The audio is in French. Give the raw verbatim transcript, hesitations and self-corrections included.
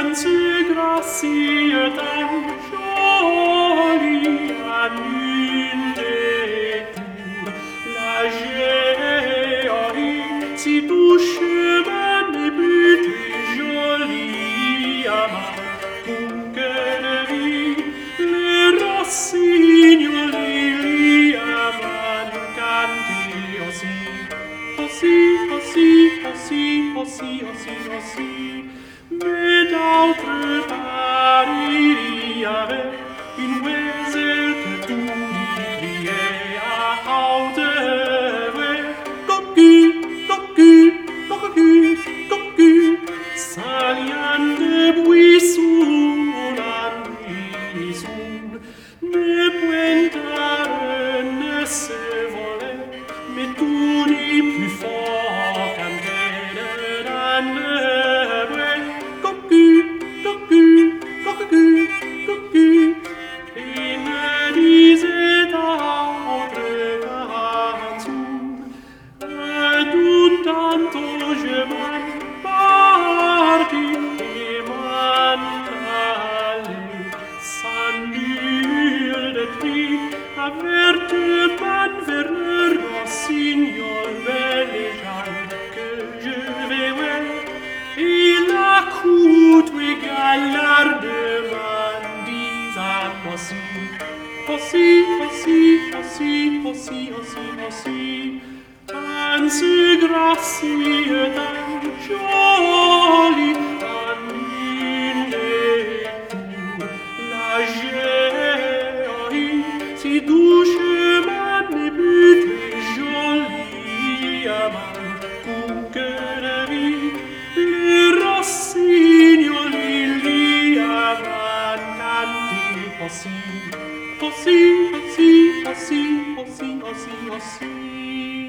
Anse gracie tan jolie à l'une des tours, la géorie si touche mes buts et jolie à ma boucle de vie, les rossignols à ma canti aussi, aussi, aussi, aussi, aussi, aussi, aussi. Mais d'autre part, il y avait une oiselle que tout criait à haute voix. Cocu, cocu, cocu, cocu, s'alliant de buisson la nuit sombre. Ne pointare ne se volait, mais tout dit plus fort qu'un tel et me disait à autre canzone, d'un tanto je m'en partis et m'en allai, sans nul de cri, avertement vers le rossignol bellégeant que je vais voir, et la coute égalardement disant aussi, aussi, aussi, aussi, aussi, aussi, aussi, Anse gracie tan jolie à l'une des tours, la géorie si doucement mes buts et jolie à ma boucle de vie, les rossignols à ma canti aussi, aussi, aussi, aussi, aussi, aussi, aussi.